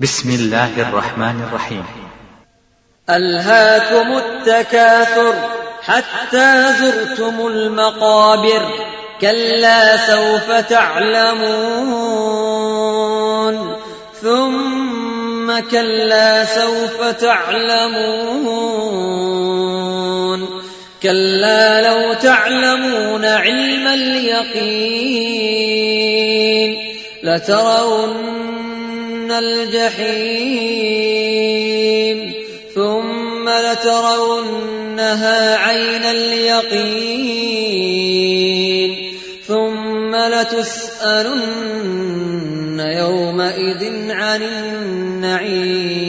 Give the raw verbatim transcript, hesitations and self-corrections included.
بسم الله الرحمن الرحيم. ألهاكم التكاثر حتى زرتم المقابر كلا سوف تعلمون ثم كلا سوف تعلمون كلا لو تعلمون علم اليقين لترون الجحيم ثم لترونها عين اليقين ثم لتسألن يومئذ عن النعيم.